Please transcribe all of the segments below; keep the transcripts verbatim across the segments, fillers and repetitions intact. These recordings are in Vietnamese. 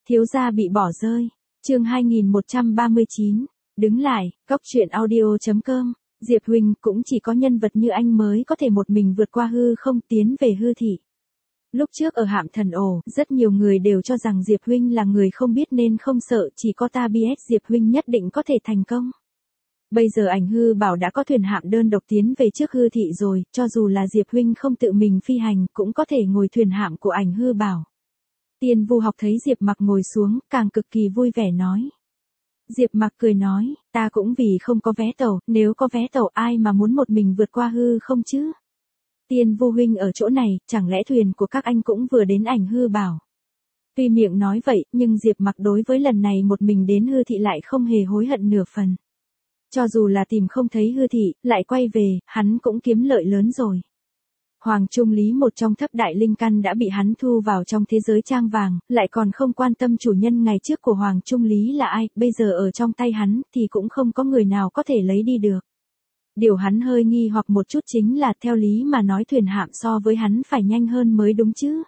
Thiếu gia bị bỏ rơi. Chương hai nghìn một trăm ba mươi chín. Đứng lại, Cốc truyện audio chấm com. Diệp huynh, cũng chỉ có nhân vật như anh mới có thể một mình vượt qua hư không tiến về hư thị. Lúc trước ở Hạm Thần Ổ, rất nhiều người đều cho rằng Diệp huynh là người không biết nên không sợ, chỉ có ta biết Diệp huynh nhất định có thể thành công. Bây giờ ảnh hư bảo đã có thuyền hạm đơn độc tiến về trước hư thị rồi, cho dù là Diệp huynh không tự mình phi hành, cũng có thể ngồi thuyền hạm của ảnh hư bảo. Tiên Vu Học thấy Diệp Mặc ngồi xuống, càng cực kỳ vui vẻ nói. Diệp Mặc cười nói, ta cũng vì không có vé tàu, nếu có vé tàu ai mà muốn một mình vượt qua hư không chứ? Tiên Vu huynh ở chỗ này, chẳng lẽ thuyền của các anh cũng vừa đến ảnh hư bảo? Tuy miệng nói vậy, nhưng Diệp Mặc đối với lần này một mình đến hư thị lại không hề hối hận nửa phần. Cho dù là tìm không thấy hư thị, lại quay về, hắn cũng kiếm lợi lớn rồi. Hoàng Trung Lý một trong thất đại linh căn đã bị hắn thu vào trong thế giới trang vàng, lại còn không quan tâm chủ nhân ngày trước của Hoàng Trung Lý là ai, bây giờ ở trong tay hắn thì cũng không có người nào có thể lấy đi được. Điều hắn hơi nghi hoặc một chút chính là theo lý mà nói thuyền hạm so với hắn phải nhanh hơn mới đúng chứ.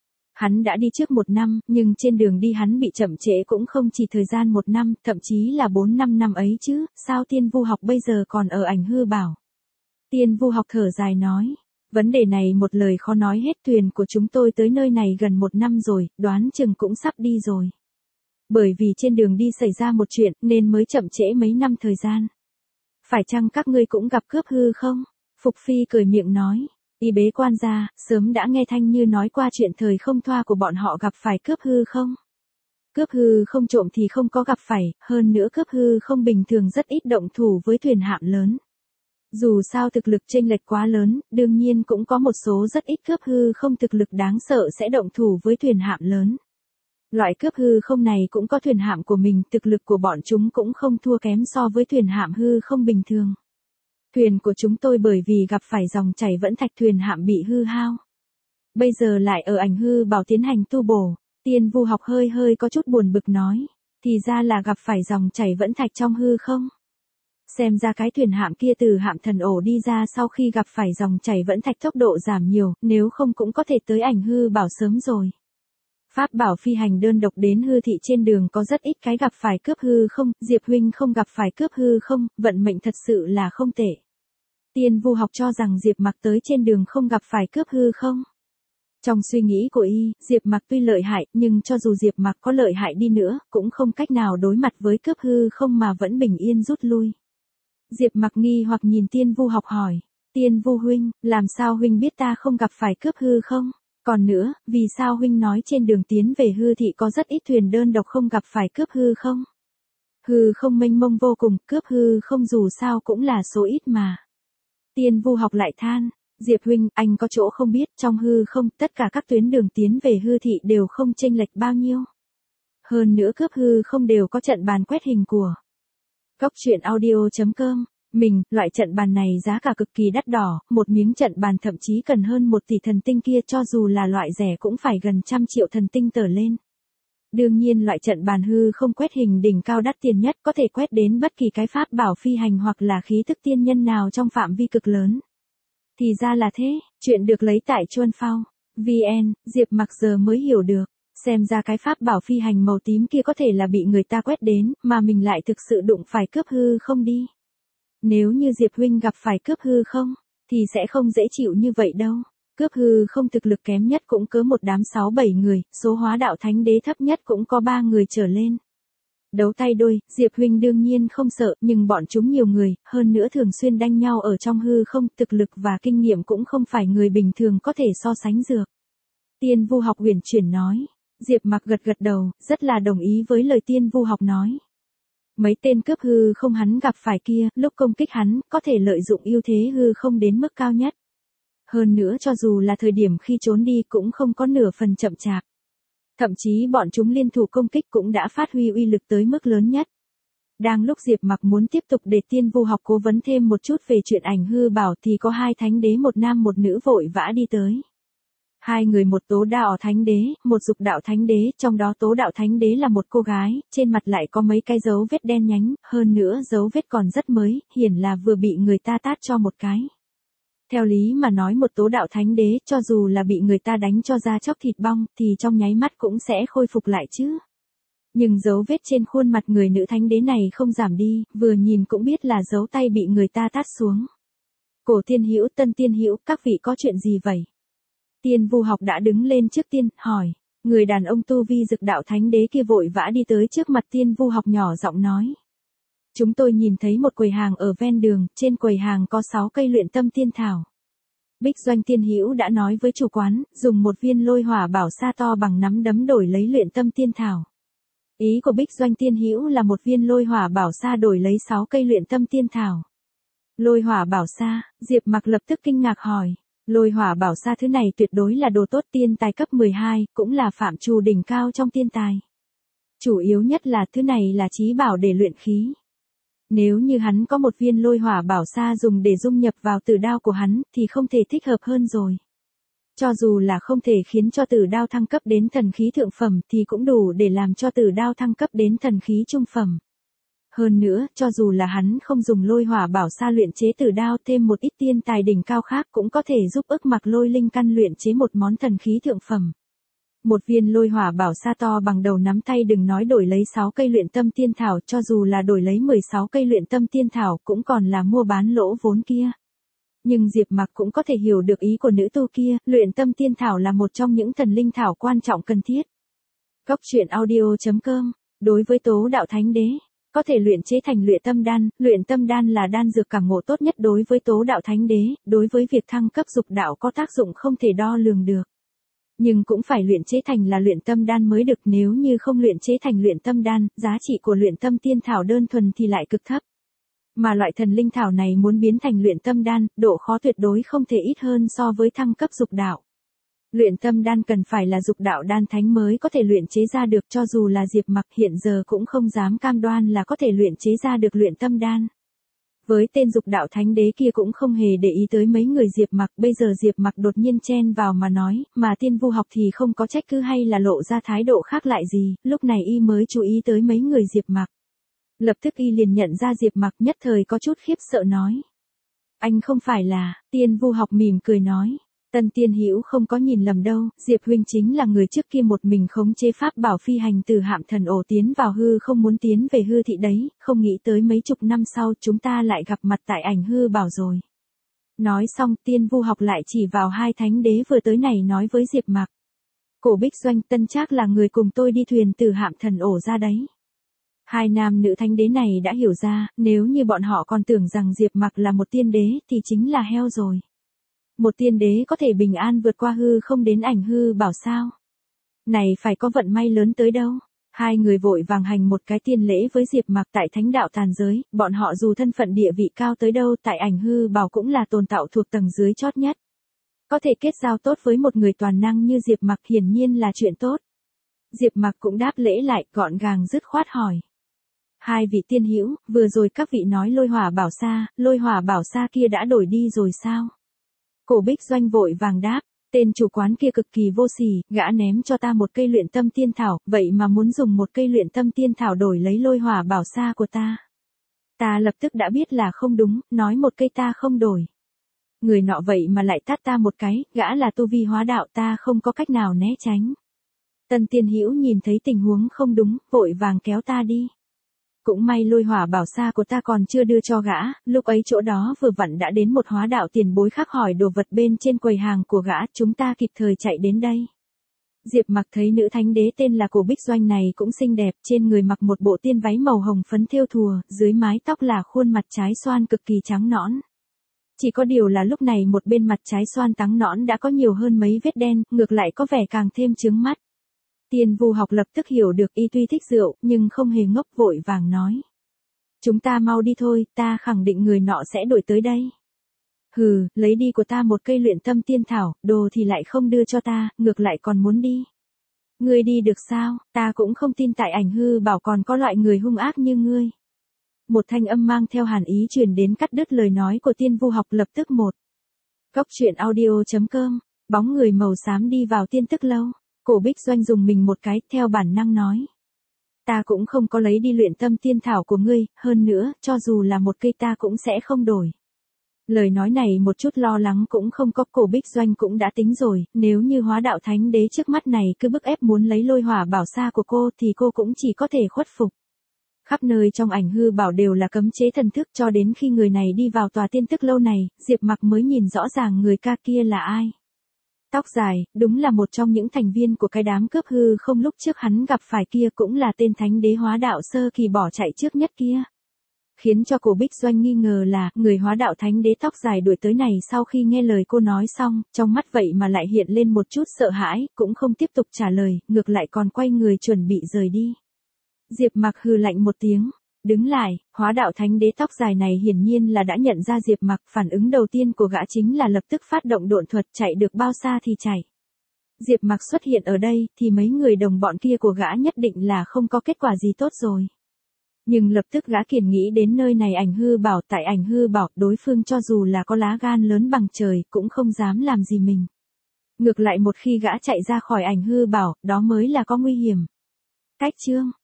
Hắn đã đi trước một năm, nhưng trên đường đi hắn bị chậm trễ cũng không chỉ thời gian một năm, thậm chí là bốn năm năm ấy chứ, sao Tiên Vu Học bây giờ còn ở ảnh hư bảo? Tiên Vu Học thở dài nói, vấn đề này một lời khó nói hết, thuyền của chúng tôi tới nơi này gần một năm rồi, đoán chừng cũng sắp đi rồi. Bởi vì trên đường đi xảy ra một chuyện nên mới chậm trễ mấy năm thời gian. Phải chăng các ngươi cũng gặp cướp hư không? Phục Phi cười miệng nói. Y bế quan ra, sớm đã nghe Thanh Như nói qua chuyện thời không thoa của bọn họ gặp phải cướp hư không? Cướp hư không trộm thì không có gặp phải, hơn nữa cướp hư không bình thường rất ít động thủ với thuyền hạm lớn. Dù sao thực lực chênh lệch quá lớn, đương nhiên cũng có một số rất ít cướp hư không thực lực đáng sợ sẽ động thủ với thuyền hạm lớn. Loại cướp hư không này cũng có thuyền hạm của mình, thực lực của bọn chúng cũng không thua kém so với thuyền hạm hư không bình thường. Thuyền của chúng tôi bởi vì gặp phải dòng chảy vẫn thạch thuyền hạm bị hư hao. Bây giờ lại ở ảnh hư bảo tiến hành tu bổ, Tiên Vu Học hơi hơi có chút buồn bực nói, thì ra là gặp phải dòng chảy vẫn thạch trong hư không? Xem ra cái thuyền hạm kia từ Hạm Thần Ổ đi ra sau khi gặp phải dòng chảy vẫn thạch tốc độ giảm nhiều, nếu không cũng có thể tới ảnh hư bảo sớm rồi. Pháp bảo phi hành đơn độc đến hư thị trên đường có rất ít cái gặp phải cướp hư không, Diệp huynh không gặp phải cướp hư không, vận mệnh thật sự là không tệ. Tiên Vu Học cho rằng Diệp Mặc tới trên đường không gặp phải cướp hư không. Trong suy nghĩ của y, Diệp Mặc tuy lợi hại, nhưng cho dù Diệp Mặc có lợi hại đi nữa, cũng không cách nào đối mặt với cướp hư không mà vẫn bình yên rút lui. Diệp Mặc nghi hoặc nhìn Tiên Vu Học hỏi, Tiên Vu huynh, làm sao huynh biết ta không gặp phải cướp hư không? Còn nữa, vì sao huynh nói trên đường tiến về hư thị có rất ít thuyền đơn độc không gặp phải cướp hư không? Hư không mênh mông vô cùng, cướp hư không dù sao cũng là số ít mà. Tiên Vu Học lại than, Diệp huynh, anh có chỗ không biết, trong hư không, tất cả các tuyến đường tiến về hư thị đều không chênh lệch bao nhiêu. Hơn nữa cướp hư không đều có trận bàn quét hình của Cốc truyện audio chấm com. Mình, loại trận bàn này giá cả cực kỳ đắt đỏ, một miếng trận bàn thậm chí cần hơn một tỷ thần tinh kia, cho dù là loại rẻ cũng phải gần trăm triệu thần tinh trở lên. Đương nhiên loại trận bàn hư không quét hình đỉnh cao đắt tiền nhất có thể quét đến bất kỳ cái pháp bảo phi hành hoặc là khí thức tiên nhân nào trong phạm vi cực lớn. Thì ra là thế, chuyện được lấy tại Chuân Phao. vê en, Diệp Mặc giờ mới hiểu được. Xem ra cái pháp bảo phi hành màu tím kia có thể là bị người ta quét đến, mà mình lại thực sự đụng phải cướp hư không đi. Nếu như Diệp huynh gặp phải cướp hư không, thì sẽ không dễ chịu như vậy đâu. Cướp hư không thực lực kém nhất cũng cỡ một đám sáu bảy người, số hóa đạo thánh đế thấp nhất cũng có ba người trở lên. Đấu tay đôi, Diệp huynh đương nhiên không sợ, nhưng bọn chúng nhiều người, hơn nữa thường xuyên đánh nhau ở trong hư không, thực lực và kinh nghiệm cũng không phải người bình thường có thể so sánh được. Tiên Vu Học uyển chuyển nói. Diệp Mặc gật gật đầu, rất là đồng ý với lời Tiên Vu Học nói. Mấy tên cướp hư không hắn gặp phải kia, lúc công kích hắn, có thể lợi dụng ưu thế hư không đến mức cao nhất. Hơn nữa cho dù là thời điểm khi trốn đi cũng không có nửa phần chậm chạp. Thậm chí bọn chúng liên thủ công kích cũng đã phát huy uy lực tới mức lớn nhất. Đang lúc Diệp Mặc muốn tiếp tục để Tiên Vu Học cố vấn thêm một chút về chuyện ảnh hư bảo thì có hai thánh đế một nam một nữ vội vã đi tới. Hai người một tố đạo thánh đế, một dục đạo thánh đế, trong đó tố đạo thánh đế là một cô gái, trên mặt lại có mấy cái dấu vết đen nhánh, hơn nữa dấu vết còn rất mới, hiển là vừa bị người ta tát cho một cái. Theo lý mà nói một tố đạo thánh đế, cho dù là bị người ta đánh cho da chóc thịt bong, thì trong nháy mắt cũng sẽ khôi phục lại chứ. Nhưng dấu vết trên khuôn mặt người nữ thánh đế này không giảm đi, vừa nhìn cũng biết là dấu tay bị người ta tát xuống. Cổ Tiên Hữu, Tân Tiên Hữu, các vị có chuyện gì vậy? Tiên Vu Học đã đứng lên trước tiên, hỏi. Người đàn ông tu vi Dực Đạo Thánh Đế kia vội vã đi tới trước mặt Tiên Vu Học nhỏ giọng nói. Chúng tôi nhìn thấy một quầy hàng ở ven đường, trên quầy hàng có sáu cây luyện tâm tiên thảo. Bích Doanh Tiên Hữu đã nói với chủ quán, dùng một viên lôi hỏa bảo sa to bằng nắm đấm đổi lấy luyện tâm tiên thảo. Ý của Bích Doanh Tiên Hữu là một viên lôi hỏa bảo sa đổi lấy sáu cây luyện tâm tiên thảo. Lôi hỏa bảo sa, Diệp Mặc lập tức kinh ngạc hỏi. Lôi hỏa bảo sa thứ này tuyệt đối là đồ tốt, tiên tài cấp mười hai, cũng là phạm trù đỉnh cao trong tiên tài. Chủ yếu nhất là thứ này là chí bảo để luyện khí. Nếu như hắn có một viên lôi hỏa bảo sa dùng để dung nhập vào tử đao của hắn, thì không thể thích hợp hơn rồi. Cho dù là không thể khiến cho tử đao thăng cấp đến thần khí thượng phẩm thì cũng đủ để làm cho tử đao thăng cấp đến thần khí trung phẩm. Hơn nữa, cho dù là hắn không dùng lôi hỏa bảo sa luyện chế tử đao, thêm một ít tiên tài đỉnh cao khác cũng có thể giúp ức mặc lôi linh căn luyện chế một món thần khí thượng phẩm. Một viên lôi hỏa bảo sa to bằng đầu nắm tay, đừng nói đổi lấy sáu cây luyện tâm tiên thảo, cho dù là đổi lấy mười sáu cây luyện tâm tiên thảo cũng còn là mua bán lỗ vốn kia. Nhưng Diệp Mặc cũng có thể hiểu được ý của nữ tu kia, luyện tâm tiên thảo là một trong những thần linh thảo quan trọng cần thiết. Cốc truyện audio chấm com, đối với Tố Đạo Thánh Đế, có thể luyện chế thành luyện tâm đan, luyện tâm đan là đan dược cảm ngộ tốt nhất đối với Tố Đạo Thánh Đế, đối với việc thăng cấp dục đạo có tác dụng không thể đo lường được. Nhưng cũng phải luyện chế thành là luyện tâm đan mới được, nếu như không luyện chế thành luyện tâm đan, giá trị của luyện tâm tiên thảo đơn thuần thì lại cực thấp. Mà loại thần linh thảo này muốn biến thành luyện tâm đan, độ khó tuyệt đối không thể ít hơn so với thăng cấp dục đạo. Luyện tâm đan cần phải là dục đạo đan thánh mới có thể luyện chế ra được, cho dù là Diệp Mặc hiện giờ cũng không dám cam đoan là có thể luyện chế ra được luyện tâm đan. Với tên dục đạo thánh đế kia cũng không hề để ý tới mấy người Diệp Mặc, bây giờ Diệp Mặc đột nhiên chen vào mà nói, mà Tiên Vu Học thì không có trách cứ hay là lộ ra thái độ khác lại gì, lúc này y mới chú ý tới mấy người Diệp Mặc. Lập tức y liền nhận ra Diệp Mặc, nhất thời có chút khiếp sợ nói. Anh không phải là, Tiên Vu Học mỉm cười nói. Tân Tiên Hữu không có nhìn lầm đâu, Diệp huynh chính là người trước kia một mình khống chế pháp bảo phi hành từ Hạm Thần Ổ tiến vào hư không muốn tiến về hư thị đấy, không nghĩ tới mấy chục năm sau chúng ta lại gặp mặt tại ảnh hư bảo rồi. Nói xong, Tiên Vu Học lại chỉ vào hai thánh đế vừa tới này nói với Diệp Mặc. Cổ Bích Doanh, Tân Trác là người cùng tôi đi thuyền từ Hạm Thần Ổ ra đấy. Hai nam nữ thánh đế này đã hiểu ra, nếu như bọn họ còn tưởng rằng Diệp Mặc là một tiên đế thì chính là heo rồi. Một tiên đế có thể bình an vượt qua hư không đến ảnh hư bảo sao? Này phải có vận may lớn tới đâu? Hai người vội vàng hành một cái tiên lễ với Diệp Mặc tại thánh đạo tàn giới, bọn họ dù thân phận địa vị cao tới đâu tại ảnh hư bảo cũng là tồn tại thuộc tầng dưới chót nhất. Có thể kết giao tốt với một người toàn năng như Diệp Mặc hiển nhiên là chuyện tốt. Diệp Mặc cũng đáp lễ lại, gọn gàng dứt khoát hỏi. Hai vị tiên hữu, vừa rồi các vị nói lôi hỏa bảo sa, lôi hỏa bảo sa kia đã đổi đi rồi sao? Cổ Bích Doanh vội vàng đáp, tên chủ quán kia cực kỳ vô sỉ, gã ném cho ta một cây luyện tâm tiên thảo, vậy mà muốn dùng một cây luyện tâm tiên thảo đổi lấy lôi hỏa bảo sa của ta. Ta lập tức đã biết là không đúng, nói một cây ta không đổi. Người nọ vậy mà lại tát ta một cái, gã là tu vi hóa đạo, ta không có cách nào né tránh. Tân Tiên Hữu nhìn thấy tình huống không đúng, vội vàng kéo ta đi. Cũng may lôi hỏa bảo sa của ta còn chưa đưa cho gã, lúc ấy chỗ đó vừa vặn đã đến một hóa đạo tiền bối khác hỏi đồ vật bên trên quầy hàng của gã, chúng ta kịp thời chạy đến đây. Diệp Mặc thấy nữ thánh đế tên là Cổ Bích Doanh này cũng xinh đẹp, trên người mặc một bộ tiên váy màu hồng phấn thêu thùa, dưới mái tóc là khuôn mặt trái xoan cực kỳ trắng nõn. Chỉ có điều là lúc này một bên mặt trái xoan trắng nõn đã có nhiều hơn mấy vết đen, ngược lại có vẻ càng thêm chướng mắt. Tiên Vu Học lập tức hiểu được y tuy thích rượu, nhưng không hề ngốc, vội vàng nói. Chúng ta mau đi thôi, ta khẳng định người nọ sẽ đổi tới đây. Hừ, lấy đi của ta một cây luyện tâm tiên thảo, đồ thì lại không đưa cho ta, ngược lại còn muốn đi. Ngươi đi được sao, ta cũng không tin tại ảnh hư bảo còn có loại người hung ác như ngươi. Một thanh âm mang theo hàn ý truyền đến cắt đứt lời nói của Tiên Vu Học lập tức một. Cốc truyện audio chấm com, bóng người màu xám đi vào tiên tức lâu. Cổ Bích Doanh dùng mình một cái, theo bản năng nói. Ta cũng không có lấy đi luyện tâm tiên thảo của ngươi, hơn nữa, cho dù là một cây ta cũng sẽ không đổi. Lời nói này một chút lo lắng cũng không có, Cổ Bích Doanh cũng đã tính rồi, nếu như Hóa Đạo Thánh Đế trước mắt này cứ bức ép muốn lấy Lôi Hỏa Bảo Sa của cô thì cô cũng chỉ có thể khuất phục. Khắp nơi trong ảnh hư bảo đều là cấm chế thần thức, cho đến khi người này đi vào tòa tiên tức lâu này, Diệp Mặc mới nhìn rõ ràng người ca kia là ai. Tóc dài, đúng là một trong những thành viên của cái đám cướp hư không lúc trước hắn gặp phải kia, cũng là tên Thánh Đế Hóa Đạo sơ kỳ bỏ chạy trước nhất kia. Khiến cho Cổ Bích Doanh nghi ngờ là, người Hóa Đạo Thánh Đế tóc dài đuổi tới này sau khi nghe lời cô nói xong, trong mắt vậy mà lại hiện lên một chút sợ hãi, cũng không tiếp tục trả lời, ngược lại còn quay người chuẩn bị rời đi. Diệp Mặc hừ lạnh một tiếng, đứng lại. Hóa Đạo Thánh Đế tóc dài này hiển nhiên là đã nhận ra Diệp Mặc, phản ứng đầu tiên của gã chính là lập tức phát động độn thuật, chạy được bao xa thì chạy. Diệp Mặc xuất hiện ở đây thì mấy người đồng bọn kia của gã nhất định là không có kết quả gì tốt rồi. Nhưng lập tức gã kiền nghĩ đến nơi này ảnh hư bảo, tại ảnh hư bảo, đối phương cho dù là có lá gan lớn bằng trời cũng không dám làm gì mình. Ngược lại một khi gã chạy ra khỏi ảnh hư bảo, đó mới là có nguy hiểm. Cách chương